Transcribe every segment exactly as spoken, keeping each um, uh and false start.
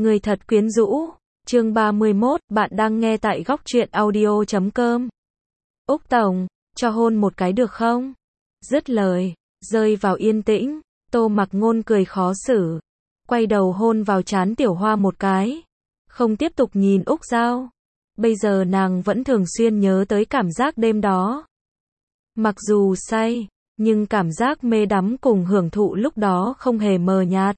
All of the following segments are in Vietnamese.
Người thật quyến rũ. Chương ba mươi mốt, bạn đang nghe tại góc truyện audio chấm com. Úc Tổng, cho hôn một cái được không? Dứt lời, rơi vào yên tĩnh, Tô Mặc Ngôn cười khó xử, quay đầu hôn vào trán Tiểu Hoa một cái, không tiếp tục nhìn Úc Dao. Bây giờ nàng vẫn thường xuyên nhớ tới cảm giác đêm đó. Mặc dù say, nhưng cảm giác mê đắm cùng hưởng thụ lúc đó không hề mờ nhạt.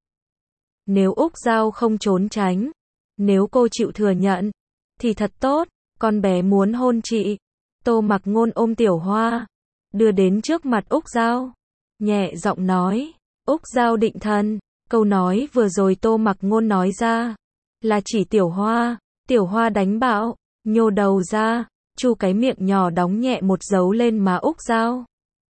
Nếu Úc Dao không trốn tránh, nếu cô chịu thừa nhận, thì thật tốt, con bé muốn hôn chị. Tô Mặc Ngôn ôm Tiểu Hoa, đưa đến trước mặt Úc Dao, nhẹ giọng nói. Úc Dao định thần, câu nói vừa rồi Tô Mặc Ngôn nói ra, là chỉ Tiểu Hoa. Tiểu Hoa đánh bạo, nhô đầu ra, chu cái miệng nhỏ đóng nhẹ một dấu lên má Úc Dao.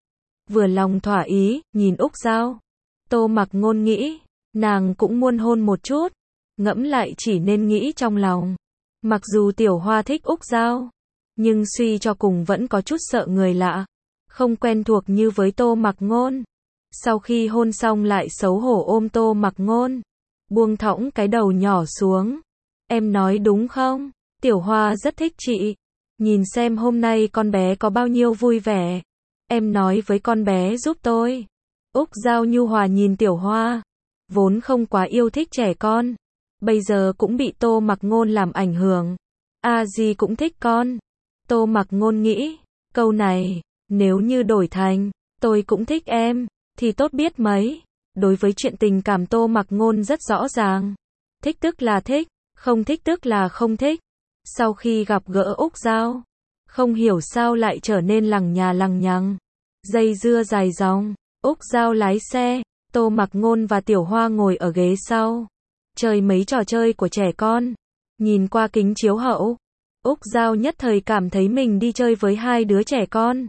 Vừa lòng thỏa ý, nhìn Úc Dao, Tô Mặc Ngôn nghĩ, nàng cũng muốn hôn một chút, ngẫm lại chỉ nên nghĩ trong lòng. Mặc dù Tiểu Hoa thích Úc Dao, nhưng suy cho cùng vẫn có chút sợ người lạ, không quen thuộc như với Tô Mặc Ngôn. Sau khi hôn xong lại xấu hổ ôm Tô Mặc Ngôn, buông thõng cái đầu nhỏ xuống. Em nói đúng không? Tiểu Hoa rất thích chị. Nhìn xem hôm nay con bé có bao nhiêu vui vẻ. Em nói với con bé giúp tôi. Úc Dao nhu hòa nhìn Tiểu Hoa, vốn không quá yêu thích trẻ con, bây giờ cũng bị Tô Mặc Ngôn làm ảnh hưởng. A Di cũng thích con. Tô Mặc Ngôn nghĩ, câu này, nếu như đổi thành, tôi cũng thích em, thì tốt biết mấy. Đối với chuyện tình cảm Tô Mặc Ngôn rất rõ ràng. Thích tức là thích, không thích tức là không thích. Sau khi gặp gỡ Úc Dao, không hiểu sao lại trở nên lằng nhà lằng nhằng, dây dưa dài dòng. Úc Dao lái xe, Tô Mặc Ngôn và Tiểu Hoa ngồi ở ghế sau, chơi mấy trò chơi của trẻ con. Nhìn qua kính chiếu hậu, Úc Dao nhất thời cảm thấy mình đi chơi với hai đứa trẻ con,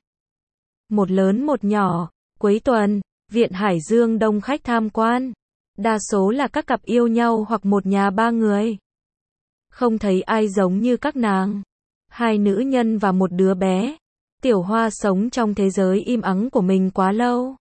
một lớn một nhỏ. Cuối tuần, Viện Hải Dương đông khách tham quan, đa số là các cặp yêu nhau hoặc một nhà ba người. Không thấy ai giống như các nàng, hai nữ nhân và một đứa bé. Tiểu Hoa sống trong thế giới im ắng của mình quá lâu.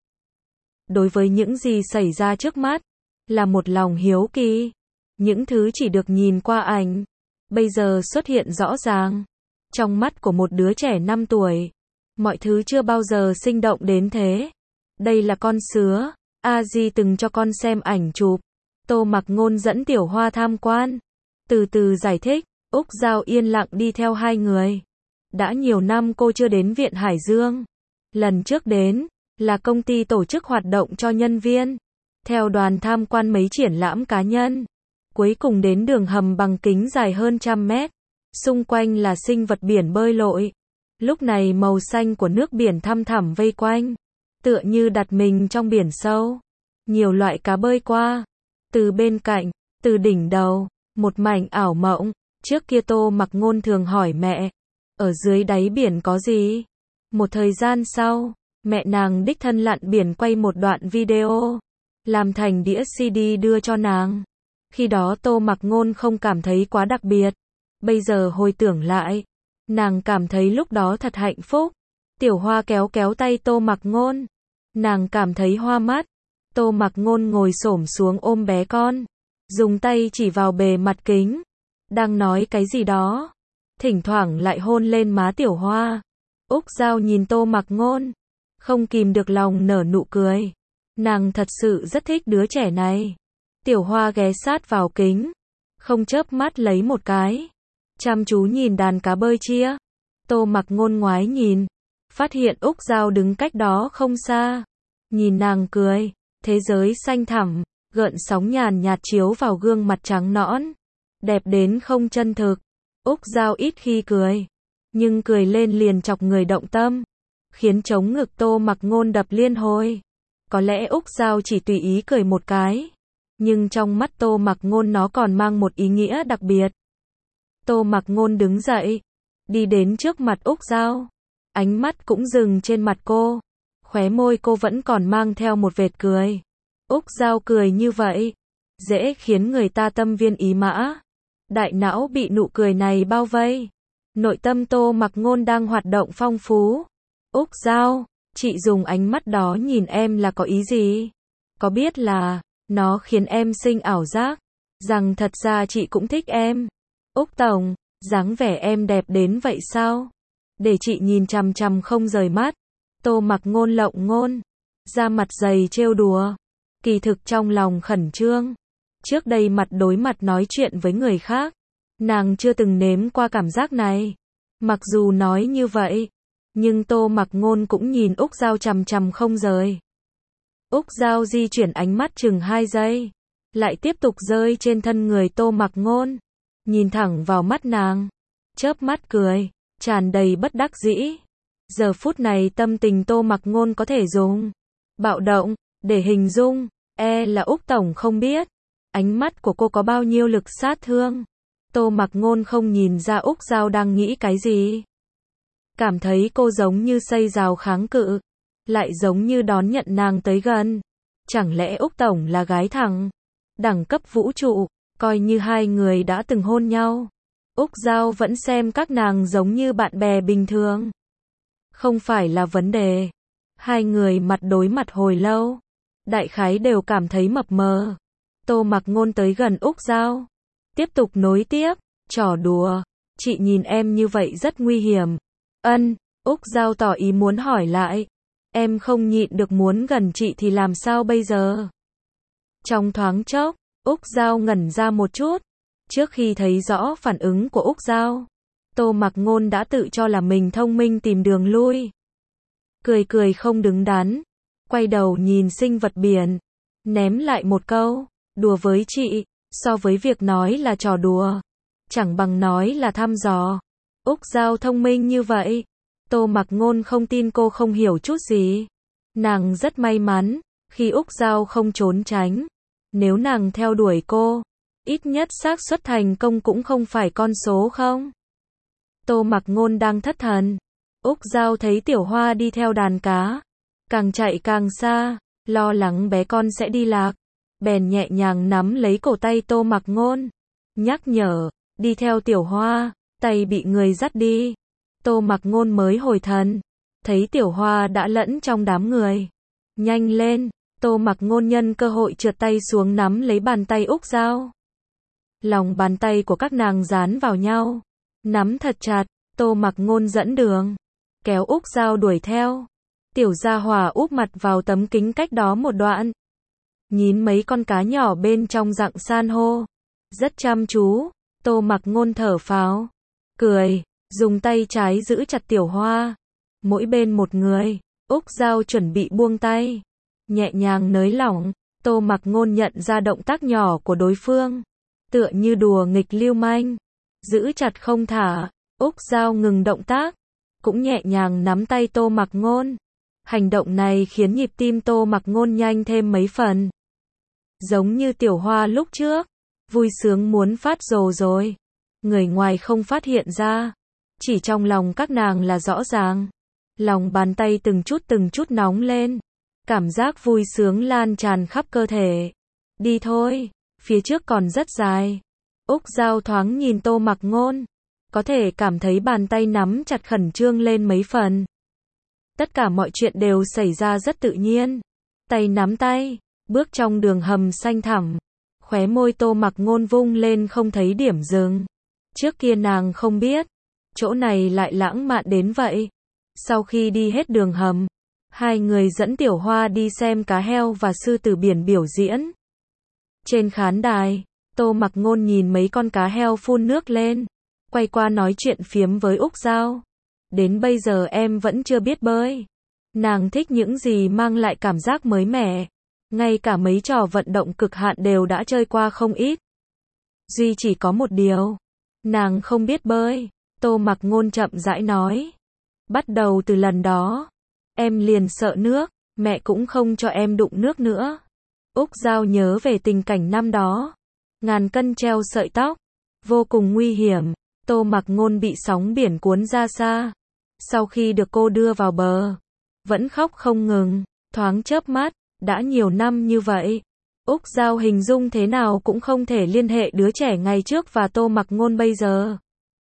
Đối với những gì xảy ra trước mắt, là một lòng hiếu kỳ. Những thứ chỉ được nhìn qua ảnh, bây giờ xuất hiện rõ ràng. Trong mắt của một đứa trẻ năm tuổi, mọi thứ chưa bao giờ sinh động đến thế. Đây là con sứa, A Di từng cho con xem ảnh chụp. Tô Mặc Ngôn dẫn Tiểu Hoa tham quan, từ từ giải thích. Úc Dao yên lặng đi theo hai người. Đã nhiều năm cô chưa đến Viện Hải Dương. Lần trước đến, là công ty tổ chức hoạt động cho nhân viên, theo đoàn tham quan mấy triển lãm cá nhân. Cuối cùng đến đường hầm bằng kính dài hơn trăm mét. Xung quanh là sinh vật biển bơi lội. Lúc này màu xanh của nước biển thăm thẳm vây quanh, tựa như đặt mình trong biển sâu. Nhiều loại cá bơi qua, từ bên cạnh, từ đỉnh đầu, một mảnh ảo mộng. Trước kia Tô Mặc Ngôn thường hỏi mẹ, ở dưới đáy biển có gì? Một thời gian sau, mẹ nàng đích thân lặn biển quay một đoạn video, làm thành đĩa xê đê đưa cho nàng. Khi đó Tô Mặc Ngôn không cảm thấy quá đặc biệt. Bây giờ hồi tưởng lại, nàng cảm thấy lúc đó thật hạnh phúc. Tiểu Hoa kéo kéo tay Tô Mặc Ngôn, nàng cảm thấy hoa mắt. Tô Mặc Ngôn ngồi xổm xuống ôm bé con, dùng tay chỉ vào bề mặt kính, đang nói cái gì đó, thỉnh thoảng lại hôn lên má Tiểu Hoa. Úc Dao nhìn Tô Mặc Ngôn, không kìm được lòng nở nụ cười. Nàng thật sự rất thích đứa trẻ này. Tiểu Hoa ghé sát vào kính, không chớp mắt lấy một cái, chăm chú nhìn đàn cá bơi chia. Tô Mặc Ngôn ngoái nhìn, phát hiện Úc Dao đứng cách đó không xa, nhìn nàng cười. Thế giới xanh thẳm, gợn sóng nhàn nhạt chiếu vào gương mặt trắng nõn, đẹp đến không chân thực. Úc Dao ít khi cười, nhưng cười lên liền chọc người động tâm, khiến trống ngực Tô Mặc Ngôn đập liên hồi. Có lẽ Úc Dao chỉ tùy ý cười một cái, nhưng trong mắt Tô Mặc Ngôn nó còn mang một ý nghĩa đặc biệt. Tô Mặc Ngôn đứng dậy, đi đến trước mặt Úc Dao, ánh mắt cũng dừng trên mặt cô, khóe môi cô vẫn còn mang theo một vệt cười. Úc Dao cười như vậy, dễ khiến người ta tâm viên ý mã. Đại não bị nụ cười này bao vây. Nội tâm Tô Mặc Ngôn đang hoạt động phong phú. Úc Dao, chị dùng ánh mắt đó nhìn em là có ý gì? Có biết là, nó khiến em sinh ảo giác, rằng thật ra chị cũng thích em. Úc Tổng, dáng vẻ em đẹp đến vậy sao? Để chị nhìn chằm chằm không rời mắt. Tô Mặc Ngôn lộng ngôn, ra mặt dày trêu đùa. Kỳ thực trong lòng khẩn trương. Trước đây mặt đối mặt nói chuyện với người khác, nàng chưa từng nếm qua cảm giác này. Mặc dù nói như vậy, nhưng Tô Mặc Ngôn cũng nhìn Úc Giao chằm chằm không rời. Úc Giao di chuyển ánh mắt chừng hai giây, lại tiếp tục rơi trên thân người Tô Mặc Ngôn, nhìn thẳng vào mắt nàng, chớp mắt cười, tràn đầy bất đắc dĩ. Giờ phút này tâm tình Tô Mặc Ngôn có thể dùng bạo động để hình dung, e là Úc Tổng không biết, ánh mắt của cô có bao nhiêu lực sát thương. Tô Mặc Ngôn không nhìn ra Úc Giao đang nghĩ cái gì. Cảm thấy cô giống như xây rào kháng cự, lại giống như đón nhận nàng tới gần. Chẳng lẽ Úc Tổng là gái thẳng, đẳng cấp vũ trụ, coi như hai người đã từng hôn nhau. Úc Giao vẫn xem các nàng giống như bạn bè bình thường. Không phải là vấn đề. Hai người mặt đối mặt hồi lâu, đại khái đều cảm thấy mập mờ. Tô Mặc Ngôn tới gần Úc Giao, tiếp tục nối tiếp, trò đùa, chị nhìn em như vậy rất nguy hiểm. Ân, Úc Giao tỏ ý muốn hỏi lại, em không nhịn được muốn gần chị thì làm sao bây giờ? Trong thoáng chốc, Úc Giao ngẩn ra một chút, trước khi thấy rõ phản ứng của Úc Giao, Tô Mặc Ngôn đã tự cho là mình thông minh tìm đường lui. Cười cười không đứng đắn, quay đầu nhìn sinh vật biển, ném lại một câu, đùa với chị, so với việc nói là trò đùa, chẳng bằng nói là thăm dò. Úc Giao thông minh như vậy, Tô Mặc Ngôn không tin cô không hiểu chút gì. Nàng rất may mắn, khi Úc Giao không trốn tránh. Nếu nàng theo đuổi cô, ít nhất xác suất thành công cũng không phải con số không. Tô Mặc Ngôn đang thất thần. Úc Giao thấy Tiểu Hoa đi theo đàn cá, càng chạy càng xa, lo lắng bé con sẽ đi lạc, bèn nhẹ nhàng nắm lấy cổ tay Tô Mặc Ngôn, nhắc nhở, đi theo Tiểu Hoa, tay bị người dắt đi. Tô Mặc Ngôn mới hồi thần, thấy Tiểu Hoa đã lẫn trong đám người. Nhanh lên, Tô Mặc Ngôn nhân cơ hội trượt tay xuống nắm lấy bàn tay Úc Giao. Lòng bàn tay của các nàng dán vào nhau, nắm thật chặt. Tô Mặc Ngôn dẫn đường, kéo Úc Giao đuổi theo. Tiểu Gia Hỏa úp mặt vào tấm kính cách đó một đoạn, nhìn mấy con cá nhỏ bên trong dạng san hô, rất chăm chú. Tô Mặc Ngôn thở phào, cười, dùng tay trái giữ chặt Tiểu Hoa, mỗi bên một người. Úc Giao chuẩn bị buông tay, nhẹ nhàng nới lỏng. Tô Mặc Ngôn nhận ra động tác nhỏ của đối phương, tựa như đùa nghịch lưu manh, giữ chặt không thả. Úc Giao ngừng động tác, cũng nhẹ nhàng nắm tay Tô Mặc Ngôn. Hành động này khiến nhịp tim Tô Mặc Ngôn nhanh thêm mấy phần. Giống như Tiểu Hoa lúc trước, vui sướng muốn phát rồ rồi. Người ngoài không phát hiện ra, chỉ trong lòng các nàng là rõ ràng. Lòng bàn tay từng chút từng chút nóng lên, cảm giác vui sướng lan tràn khắp cơ thể. Đi thôi, phía trước còn rất dài. Úc Giao thoáng nhìn Tô Mặc Ngôn, có thể cảm thấy bàn tay nắm chặt khẩn trương lên mấy phần. Tất cả mọi chuyện đều xảy ra rất tự nhiên. Tay nắm tay, bước trong đường hầm xanh thẳm. Khóe môi Tô Mặc Ngôn vung lên không thấy điểm dừng. Trước kia nàng không biết, chỗ này lại lãng mạn đến vậy. Sau khi đi hết đường hầm, hai người dẫn Tiểu Hoa đi xem cá heo và sư tử biển biểu diễn. Trên khán đài, Tô Mặc Ngôn nhìn mấy con cá heo phun nước lên, quay qua nói chuyện phiếm với Úc Giao. Đến bây giờ em vẫn chưa biết bơi. Nàng thích những gì mang lại cảm giác mới mẻ. Ngay cả mấy trò vận động cực hạn đều đã chơi qua không ít. Duy chỉ có một điều, nàng không biết bơi. Tô Mặc Ngôn chậm rãi nói. Bắt đầu từ lần đó, em liền sợ nước, mẹ cũng không cho em đụng nước nữa. Úc Giao nhớ về tình cảnh năm đó. Ngàn cân treo sợi tóc, vô cùng nguy hiểm. Tô Mặc Ngôn bị sóng biển cuốn ra xa. Sau khi được cô đưa vào bờ, vẫn khóc không ngừng, thoáng chớp mắt, đã nhiều năm như vậy. Úc Giao hình dung thế nào cũng không thể liên hệ đứa trẻ ngày trước và Tô Mặc Ngôn bây giờ.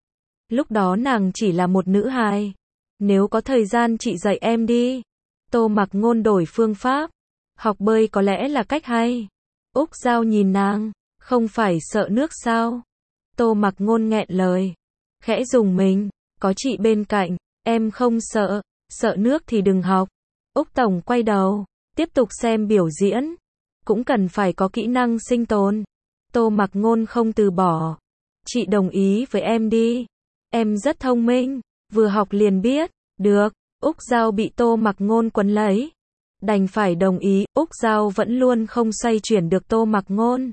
Lúc đó nàng chỉ là một nữ hài. Nếu có thời gian chị dạy em đi. Tô Mặc Ngôn đổi phương pháp. Học bơi có lẽ là cách hay. Úc Giao nhìn nàng, Không phải sợ nước sao? Tô Mặc Ngôn nghẹn lời. Khẽ dùng mình, có chị bên cạnh, em không sợ, sợ nước thì đừng học. Úc Tổng quay đầu, tiếp tục xem biểu diễn. Cũng cần phải có kỹ năng sinh tồn. Tô Mặc Ngôn không từ bỏ. Chị đồng ý với em đi. Em rất thông minh, vừa học liền biết. Được, Úc Giao bị Tô Mặc Ngôn quấn lấy. Đành phải đồng ý, Úc Giao vẫn luôn không xoay chuyển được Tô Mặc Ngôn.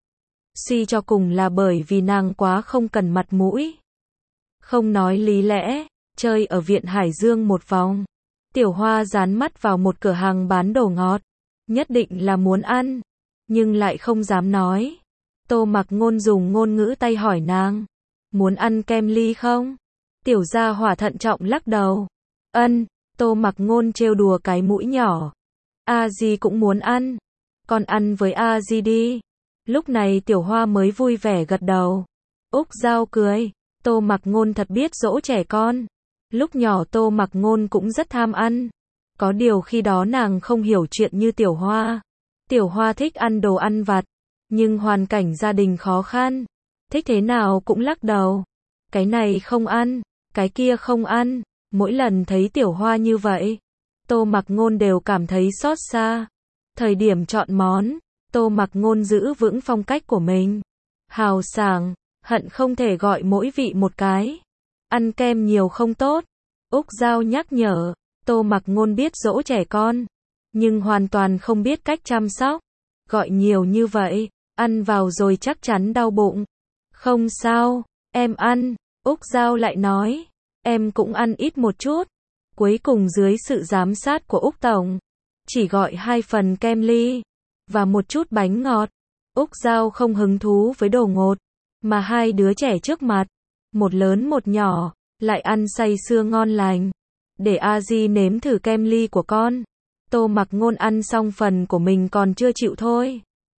Suy cho cùng là bởi vì nàng quá không cần mặt mũi. Không nói lý lẽ, chơi ở viện Hải Dương một vòng. Tiểu Hoa dán mắt vào một cửa hàng bán đồ ngọt. Nhất định là muốn ăn, nhưng lại không dám nói. Tô Mặc Ngôn dùng ngôn ngữ tay hỏi nàng. Muốn ăn kem ly không? Tiểu gia hỏa thận trọng lắc đầu. Ân, Tô Mặc Ngôn trêu đùa cái mũi nhỏ. A Di cũng muốn ăn. Con ăn với A Di đi. Lúc này Tiểu Hoa mới vui vẻ gật đầu. Úc Giao cười. Tô Mặc Ngôn thật biết dỗ trẻ con. Lúc nhỏ Tô Mặc Ngôn cũng rất tham ăn. Có điều khi đó nàng không hiểu chuyện như Tiểu Hoa. Tiểu Hoa thích ăn đồ ăn vặt, nhưng hoàn cảnh gia đình khó khăn. Thích thế nào cũng lắc đầu. Cái này không ăn, cái kia không ăn. Mỗi lần thấy Tiểu Hoa như vậy, Tô Mặc Ngôn đều cảm thấy xót xa. Thời điểm chọn món, Tô Mặc Ngôn giữ vững phong cách của mình. Hào sảng, hận không thể gọi mỗi vị một cái. Ăn kem nhiều không tốt. Úc Giao nhắc nhở. Tô Mặc Ngôn biết dỗ trẻ con, nhưng hoàn toàn không biết cách chăm sóc. Gọi nhiều như vậy, ăn vào rồi chắc chắn đau bụng. Không sao, em ăn. Úc Giao lại nói. Em cũng ăn ít một chút. Cuối cùng dưới sự giám sát của Úc Tổng, chỉ gọi hai phần kem ly và một chút bánh ngọt. Úc Giao không hứng thú với đồ ngọt, mà hai đứa trẻ trước mặt, một lớn một nhỏ, lại ăn say sưa ngon lành. Để A Di nếm thử kem ly của con. Tô Mặc Ngôn ăn xong phần của mình còn chưa chịu thôi.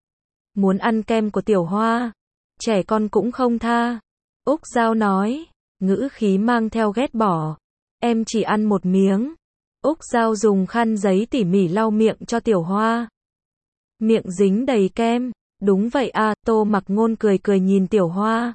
Muốn ăn kem của Tiểu Hoa. Trẻ con cũng không tha. Úc Giao nói, ngữ khí mang theo ghét bỏ. Em chỉ ăn một miếng. Úc Giao dùng khăn giấy tỉ mỉ lau miệng cho Tiểu Hoa. Miệng dính đầy kem. Đúng vậy à, Tô Mặc Ngôn cười cười nhìn Tiểu Hoa.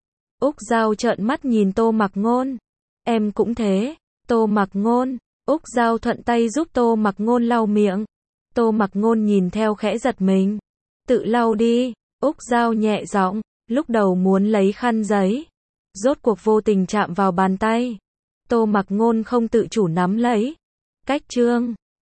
Úc Giao trợn mắt nhìn Tô Mặc Ngôn. Em cũng thế. Tô Mặc Ngôn. Úc Giao thuận tay giúp Tô Mặc Ngôn lau miệng. Tô Mặc Ngôn nhìn theo khẽ giật mình. Tự lau đi. Úc Giao nhẹ giọng, lúc đầu muốn lấy khăn giấy. Rốt cuộc vô tình chạm vào bàn tay. Tô Mặc Ngôn không tự chủ nắm lấy. Cách chương